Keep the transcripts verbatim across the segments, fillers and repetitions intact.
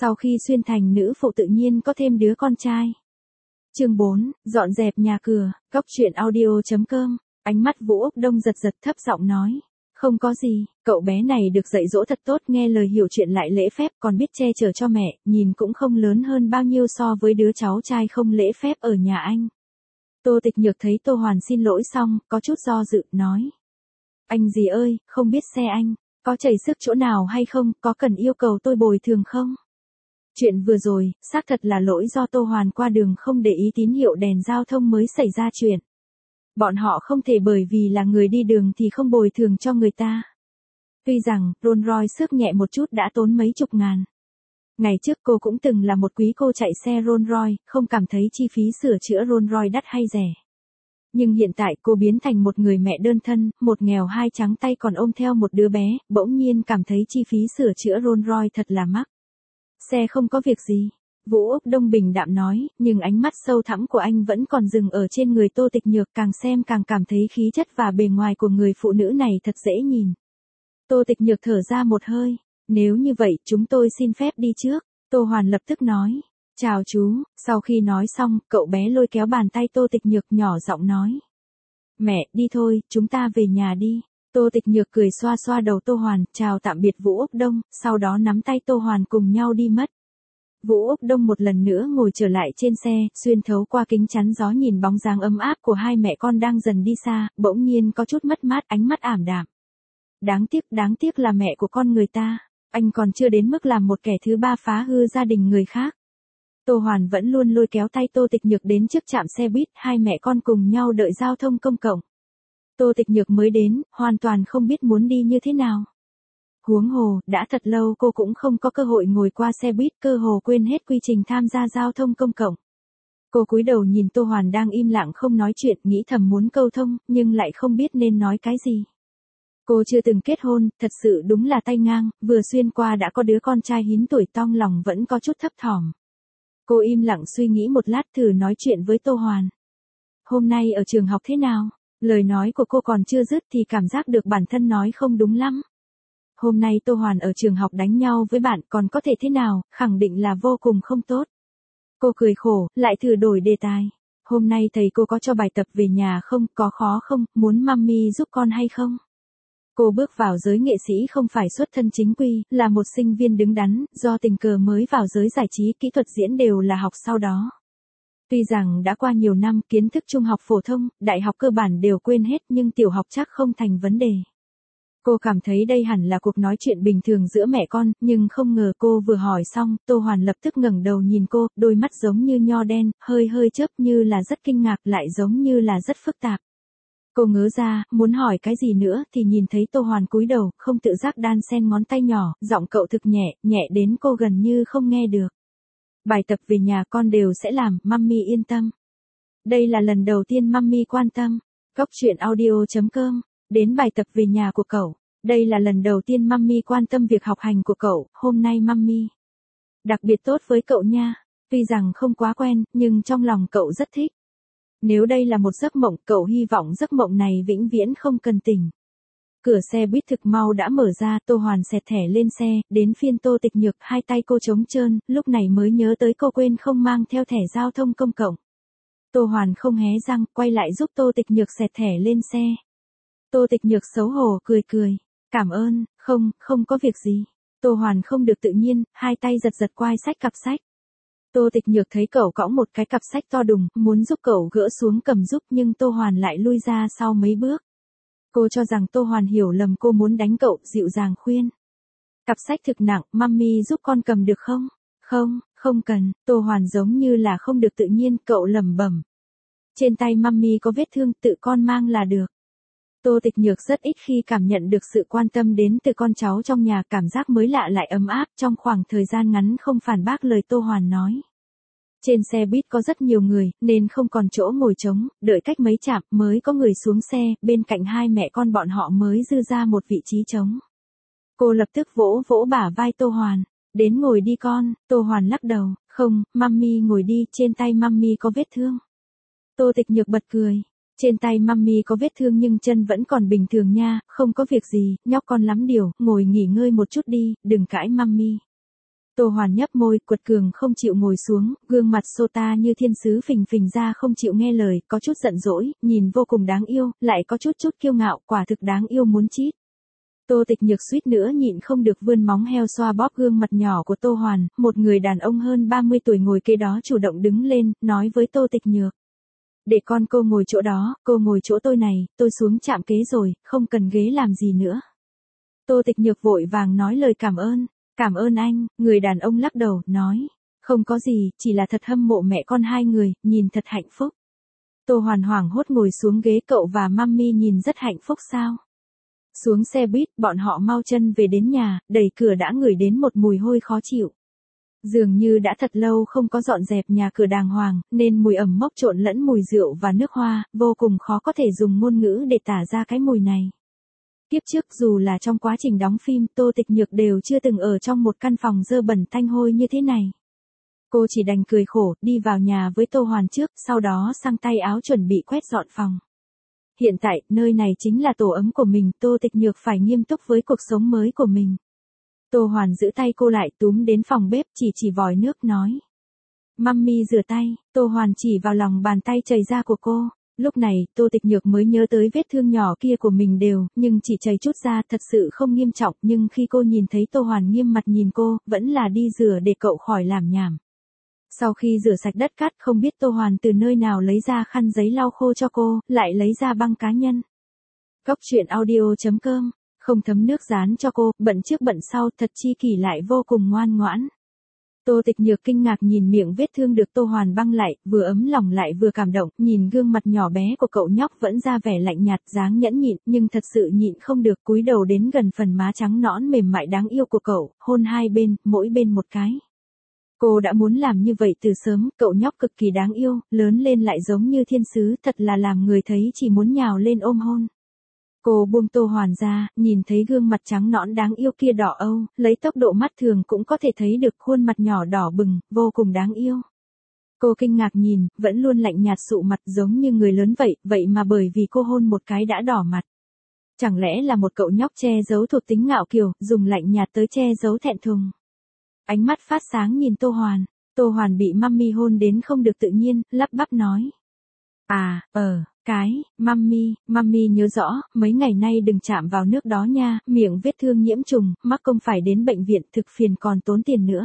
Sau khi xuyên thành nữ phụ tự nhiên có thêm đứa con trai. Chương bốn, dọn dẹp nhà cửa, góc truyện audio chấm com, ánh mắt Vũ Úc Đông giật giật thấp giọng nói. Không có gì, cậu bé này được dạy dỗ thật tốt, nghe lời hiểu chuyện lại lễ phép, còn biết che chở cho mẹ, nhìn cũng không lớn hơn bao nhiêu so với đứa cháu trai không lễ phép ở nhà anh. Tô Tịch Nhược thấy Tô Hoàn xin lỗi xong, có chút do dự, nói. Anh gì ơi, không biết xe anh, có chảy xước chỗ nào hay không, có cần yêu cầu tôi bồi thường không? Chuyện vừa rồi, xác thật là lỗi do Tô Hoàn qua đường không để ý tín hiệu đèn giao thông mới xảy ra chuyện. Bọn họ không thể bởi vì là người đi đường thì không bồi thường cho người ta. Tuy rằng, Rolls Royce xước nhẹ một chút đã tốn mấy chục ngàn. Ngày trước cô cũng từng là một quý cô chạy xe Rolls Royce, không cảm thấy chi phí sửa chữa Rolls Royce đắt hay rẻ. Nhưng hiện tại cô biến thành một người mẹ đơn thân, một nghèo hai trắng tay còn ôm theo một đứa bé, bỗng nhiên cảm thấy chi phí sửa chữa Rolls Royce thật là mắc. Xe không có việc gì. Vũ Úc Đông bình đạm nói, nhưng ánh mắt sâu thẳm của anh vẫn còn dừng ở trên người Tô Tịch Nhược, càng xem càng cảm thấy khí chất và bề ngoài của người phụ nữ này thật dễ nhìn. Tô Tịch Nhược thở ra một hơi, nếu như vậy chúng tôi xin phép đi trước. Tô Hoàn lập tức nói, chào chú. Sau khi nói xong, cậu bé lôi kéo bàn tay Tô Tịch Nhược nhỏ giọng nói. Mẹ, đi thôi, chúng ta về nhà đi. Tô Tịch Nhược cười xoa xoa đầu Tô Hoàn, chào tạm biệt Vũ Úc Đông, sau đó nắm tay Tô Hoàn cùng nhau đi mất. Vũ Úc Đông một lần nữa ngồi trở lại trên xe, xuyên thấu qua kính chắn gió nhìn bóng dáng ấm áp của hai mẹ con đang dần đi xa, bỗng nhiên có chút mất mát, ánh mắt ảm đạm. Đáng tiếc, đáng tiếc là mẹ của con người ta, anh còn chưa đến mức làm một kẻ thứ ba phá hư gia đình người khác. Tô Hoàn vẫn luôn lôi kéo tay Tô Tịch Nhược đến trước trạm xe buýt, hai mẹ con cùng nhau đợi giao thông công cộng. Tô Tịch Nhược mới đến, hoàn toàn không biết muốn đi như thế nào. Huống hồ, đã thật lâu cô cũng không có cơ hội ngồi qua xe buýt, cơ hồ quên hết quy trình tham gia giao thông công cộng. Cô cúi đầu nhìn Tô Hoàn đang im lặng không nói chuyện, nghĩ thầm muốn câu thông, nhưng lại không biết nên nói cái gì. Cô chưa từng kết hôn, thật sự đúng là tay ngang, vừa xuyên qua đã có đứa con trai hín tuổi, tong lòng vẫn có chút thấp thỏm. Cô im lặng suy nghĩ một lát thử nói chuyện với Tô Hoàn. Hôm nay ở trường học thế nào? Lời nói của cô còn chưa dứt thì cảm giác được bản thân nói không đúng lắm. Hôm nay Tô Hoàn ở trường học đánh nhau với bạn, còn có thể thế nào, khẳng định là vô cùng không tốt. Cô cười khổ, lại thử đổi đề tài. Hôm nay thầy cô có cho bài tập về nhà không, có khó không, muốn mummy giúp con hay không? Cô bước vào giới nghệ sĩ không phải xuất thân chính quy, là một sinh viên đứng đắn, do tình cờ mới vào giới giải trí, kỹ thuật diễn đều là học sau đó. Tuy rằng đã qua nhiều năm, kiến thức trung học phổ thông, đại học cơ bản đều quên hết, nhưng tiểu học chắc không thành vấn đề. Cô cảm thấy đây hẳn là cuộc nói chuyện bình thường giữa mẹ con, nhưng không ngờ cô vừa hỏi xong, Tô Hoàn lập tức ngẩng đầu nhìn cô, đôi mắt giống như nho đen, hơi hơi chớp như là rất kinh ngạc, lại giống như là rất phức tạp. Cô ngớ ra, muốn hỏi cái gì nữa thì nhìn thấy Tô Hoàn cúi đầu, không tự giác đan xen ngón tay nhỏ, giọng cậu thực nhẹ, nhẹ đến cô gần như không nghe được. Bài tập về nhà con đều sẽ làm, mummy yên tâm. Đây là lần đầu tiên mummy quan tâm. Góc truyện audio chấm com. Đến bài tập về nhà của cậu. Đây là lần đầu tiên mummy quan tâm việc học hành của cậu, hôm nay mummy đặc biệt tốt với cậu nha. Tuy rằng không quá quen, nhưng trong lòng cậu rất thích. Nếu đây là một giấc mộng, cậu hy vọng giấc mộng này vĩnh viễn không cần tỉnh. Cửa xe buýt thực mau đã mở ra, Tô Hoàn xẹt thẻ lên xe, đến phiên Tô Tịch Nhược, hai tay cô trống trơn, lúc này mới nhớ tới cô quên không mang theo thẻ giao thông công cộng. Tô Hoàn không hé răng, quay lại giúp Tô Tịch Nhược xẹt thẻ lên xe. Tô Tịch Nhược xấu hổ cười cười, cảm ơn, không, không có việc gì. Tô Hoàn không được tự nhiên, hai tay giật giật quai sách cặp sách. Tô Tịch Nhược thấy cậu cõng một cái cặp sách to đùng, muốn giúp cậu gỡ xuống cầm giúp, nhưng Tô Hoàn lại lui ra sau mấy bước. Cô cho rằng Tô Hoàn hiểu lầm cô muốn đánh cậu, dịu dàng khuyên. Cặp sách thực nặng, mummy giúp con cầm được không? Không, không cần. Tô Hoàn giống như là không được tự nhiên, cậu lẩm bẩm. Trên tay mummy có vết thương, tự con mang là được. Tô Tịch Nhược rất ít khi cảm nhận được sự quan tâm đến từ con cháu trong nhà, cảm giác mới lạ lại ấm áp, trong khoảng thời gian ngắn không phản bác lời Tô Hoàn nói. Trên xe buýt có rất nhiều người, nên không còn chỗ ngồi trống, đợi cách mấy chạm mới có người xuống xe, bên cạnh hai mẹ con bọn họ mới dư ra một vị trí trống. Cô lập tức vỗ vỗ bả vai Tô Hoàn, đến ngồi đi con. Tô Hoàn lắc đầu, không, mummy ngồi đi, trên tay mummy có vết thương. Tô Tịch Nhược bật cười. Trên tay mummy có vết thương nhưng chân vẫn còn bình thường nha, không có việc gì, nhóc con lắm điều, ngồi nghỉ ngơi một chút đi, đừng cãi mummy. Tô Hoàn nhấp môi, quật cường không chịu ngồi xuống, gương mặt Sota như thiên sứ phình phình ra không chịu nghe lời, có chút giận dỗi, nhìn vô cùng đáng yêu, lại có chút chút kiêu ngạo, quả thực đáng yêu muốn chít. Tô Tịch Nhược suýt nữa nhịn không được vươn móng heo xoa bóp gương mặt nhỏ của Tô Hoàn, một người đàn ông hơn ba mươi tuổi ngồi kế đó chủ động đứng lên, nói với Tô Tịch Nhược. Để con cô ngồi chỗ đó, cô ngồi chỗ tôi này, tôi xuống trạm kế rồi, không cần ghế làm gì nữa. Tô Tịch Nhược vội vàng nói lời cảm ơn, cảm ơn anh, người đàn ông lắc đầu, nói. Không có gì, chỉ là thật hâm mộ mẹ con hai người, nhìn thật hạnh phúc. Tô Hoàn hoảng hốt ngồi xuống ghế, cậu và Mummy nhìn rất hạnh phúc sao? Xuống xe buýt, bọn họ mau chân về đến nhà, đẩy cửa đã ngửi đến một mùi hôi khó chịu. Dường như đã thật lâu không có dọn dẹp nhà cửa đàng hoàng, nên mùi ẩm mốc trộn lẫn mùi rượu và nước hoa, vô cùng khó có thể dùng ngôn ngữ để tả ra cái mùi này. Kiếp trước dù là trong quá trình đóng phim, Tô Tịch Nhược đều chưa từng ở trong một căn phòng dơ bẩn tanh hôi như thế này. Cô chỉ đành cười khổ, đi vào nhà với Tô Hoàn trước, sau đó xăng tay áo chuẩn bị quét dọn phòng. Hiện tại, nơi này chính là tổ ấm của mình, Tô Tịch Nhược phải nghiêm túc với cuộc sống mới của mình. Tô Hoàn giữ tay cô lại, túm đến phòng bếp, chỉ chỉ vòi nước, nói. Mummy rửa tay, Tô Hoàn chỉ vào lòng bàn tay chảy ra của cô. Lúc này, Tô Tịch Nhược mới nhớ tới vết thương nhỏ kia của mình đều, nhưng chỉ chảy chút ra, thật sự không nghiêm trọng, nhưng khi cô nhìn thấy Tô Hoàn nghiêm mặt nhìn cô, vẫn là đi rửa để cậu khỏi làm nhảm. Sau khi rửa sạch đất cát, không biết Tô Hoàn từ nơi nào lấy ra khăn giấy lau khô cho cô, lại lấy ra băng cá nhân. Góc truyện audio chấm com, không thấm nước dán cho cô, bận trước bận sau, thật chi kỷ lại vô cùng ngoan ngoãn. Tô Tịch Nhược kinh ngạc nhìn miệng vết thương được Tô Hoàn băng lại, vừa ấm lòng lại vừa cảm động, nhìn gương mặt nhỏ bé của cậu nhóc vẫn ra vẻ lạnh nhạt, dáng nhẫn nhịn, nhưng thật sự nhịn không được, cúi đầu đến gần phần má trắng nõn mềm mại đáng yêu của cậu, hôn hai bên, mỗi bên một cái. Cô đã muốn làm như vậy từ sớm, cậu nhóc cực kỳ đáng yêu, lớn lên lại giống như thiên sứ, thật là làm người thấy chỉ muốn nhào lên ôm hôn. Cô buông Tô Hoàn ra, nhìn thấy gương mặt trắng nõn đáng yêu kia đỏ âu, lấy tốc độ mắt thường cũng có thể thấy được khuôn mặt nhỏ đỏ bừng, vô cùng đáng yêu. Cô kinh ngạc nhìn, vẫn luôn lạnh nhạt sụ mặt giống như người lớn vậy, vậy mà bởi vì cô hôn một cái đã đỏ mặt. Chẳng lẽ là một cậu nhóc che giấu thuộc tính ngạo kiều, dùng lạnh nhạt tới che giấu thẹn thùng. Ánh mắt phát sáng nhìn Tô Hoàn, Tô Hoàn bị Mummy hôn đến không được tự nhiên, lắp bắp nói. À, ờ, cái, Mummy, Mummy nhớ rõ, mấy ngày nay đừng chạm vào nước đó nha, miệng vết thương nhiễm trùng, mắc công phải đến bệnh viện, thực phiền còn tốn tiền nữa.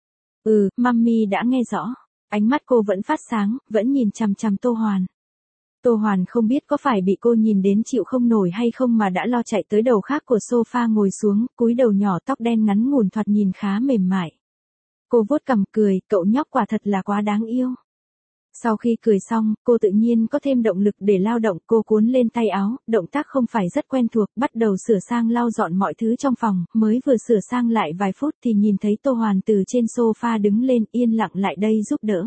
Ừ, Mummy đã nghe rõ, ánh mắt cô vẫn phát sáng, vẫn nhìn chằm chằm Tô Hoàn. Tô Hoàn không biết có phải bị cô nhìn đến chịu không nổi hay không mà đã lo chạy tới đầu khác của sofa ngồi xuống, cúi đầu nhỏ tóc đen ngắn ngủn thoạt nhìn khá mềm mại. Cô vuốt cằm cười, cậu nhóc quả thật là quá đáng yêu. Sau khi cười xong, cô tự nhiên có thêm động lực để lao động, cô cuốn lên tay áo, động tác không phải rất quen thuộc, bắt đầu sửa sang lau dọn mọi thứ trong phòng, mới vừa sửa sang lại vài phút thì nhìn thấy Tô Hoàn từ trên sofa đứng lên, yên lặng lại đây giúp đỡ.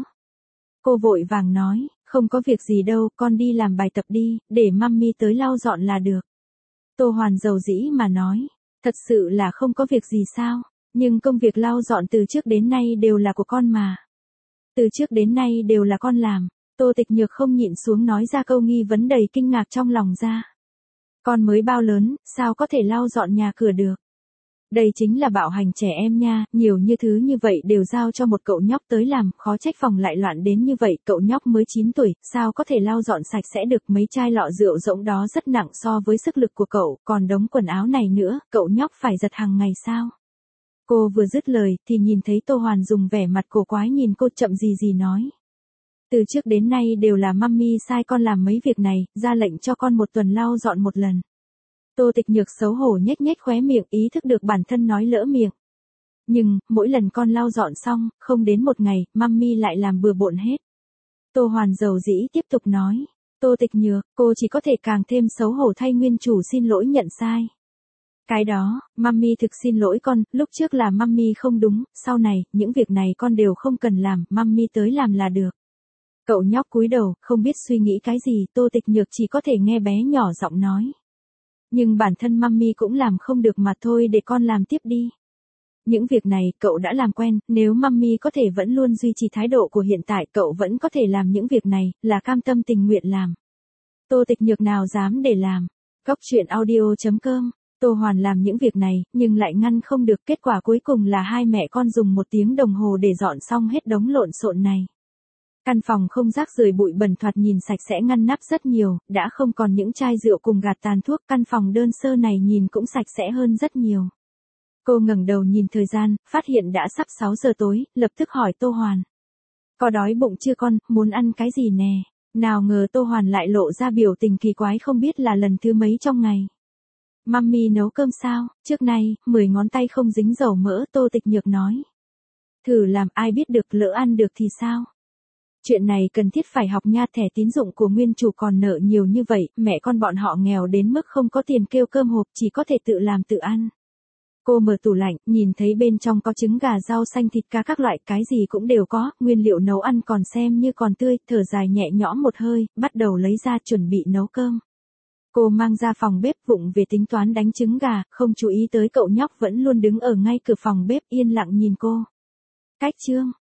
Cô vội vàng nói, không có việc gì đâu, con đi làm bài tập đi, để Mummy tới lau dọn là được. Tô Hoàn dầu dĩ mà nói, thật sự là không có việc gì sao, nhưng công việc lau dọn từ trước đến nay đều là của con mà. Từ trước đến nay đều là con làm, Tô Tịch Nhược không nhịn xuống nói ra câu nghi vấn đầy kinh ngạc trong lòng ra. Con mới bao lớn, sao có thể lau dọn nhà cửa được? Đây chính là bạo hành trẻ em nha, nhiều như thứ như vậy đều giao cho một cậu nhóc tới làm, khó trách phòng lại loạn đến như vậy, cậu nhóc mới chín tuổi, sao có thể lau dọn sạch sẽ được, mấy chai lọ rượu rỗng đó rất nặng so với sức lực của cậu, còn đống quần áo này nữa, cậu nhóc phải giặt hàng ngày sao? Cô vừa dứt lời, thì nhìn thấy Tô Hoàn dùng vẻ mặt cổ quái nhìn cô chậm gì gì nói. Từ trước đến nay đều là Mummy sai con làm mấy việc này, ra lệnh cho con một tuần lau dọn một lần. Tô Tịch Nhược xấu hổ nhếch nhếch khóe miệng, ý thức được bản thân nói lỡ miệng. Nhưng, mỗi lần con lau dọn xong, không đến một ngày, Mummy lại làm bừa bộn hết. Tô Hoàn dầu dĩ tiếp tục nói. Tô Tịch Nhược, cô chỉ có thể càng thêm xấu hổ thay nguyên chủ xin lỗi nhận sai. Cái đó, Mummy thực xin lỗi con, lúc trước là Mummy không đúng, sau này, những việc này con đều không cần làm, Mummy tới làm là được. Cậu nhóc cúi đầu, không biết suy nghĩ cái gì, Tô Tịch Nhược chỉ có thể nghe bé nhỏ giọng nói. Nhưng bản thân Mummy cũng làm không được mà thôi, để con làm tiếp đi. Những việc này, cậu đã làm quen, nếu Mummy có thể vẫn luôn duy trì thái độ của hiện tại, cậu vẫn có thể làm những việc này, là cam tâm tình nguyện làm. Tô Tịch Nhược nào dám để làm. Góc truyện audio chấm com Tô Hoàn làm những việc này, nhưng lại ngăn không được, kết quả cuối cùng là hai mẹ con dùng một tiếng đồng hồ để dọn xong hết đống lộn xộn này. Căn phòng không rác rưởi bụi bẩn thoạt nhìn sạch sẽ ngăn nắp rất nhiều, đã không còn những chai rượu cùng gạt tàn thuốc, căn phòng đơn sơ này nhìn cũng sạch sẽ hơn rất nhiều. Cô ngẩng đầu nhìn thời gian, phát hiện đã sắp sáu giờ tối, lập tức hỏi Tô Hoàn. Có đói bụng chưa con, muốn ăn cái gì nè? Nào ngờ Tô Hoàn lại lộ ra biểu tình kỳ quái không biết là lần thứ mấy trong ngày. Mummy nấu cơm sao? Trước nay, mười ngón tay không dính dầu mỡ, Tô Tịch Nhược nói. Thử làm ai biết được, lỡ ăn được thì sao? Chuyện này cần thiết phải học nha, thẻ tín dụng của nguyên chủ còn nợ nhiều như vậy, mẹ con bọn họ nghèo đến mức không có tiền kêu cơm hộp, chỉ có thể tự làm tự ăn. Cô mở tủ lạnh, nhìn thấy bên trong có trứng gà, rau xanh, thịt cá các loại, cái gì cũng đều có, nguyên liệu nấu ăn còn xem như còn tươi, thở dài nhẹ nhõm một hơi, bắt đầu lấy ra chuẩn bị nấu cơm. Cô mang ra phòng bếp vụng về tính toán đánh trứng gà, không chú ý tới cậu nhóc vẫn luôn đứng ở ngay cửa phòng bếp yên lặng nhìn cô. Cách chương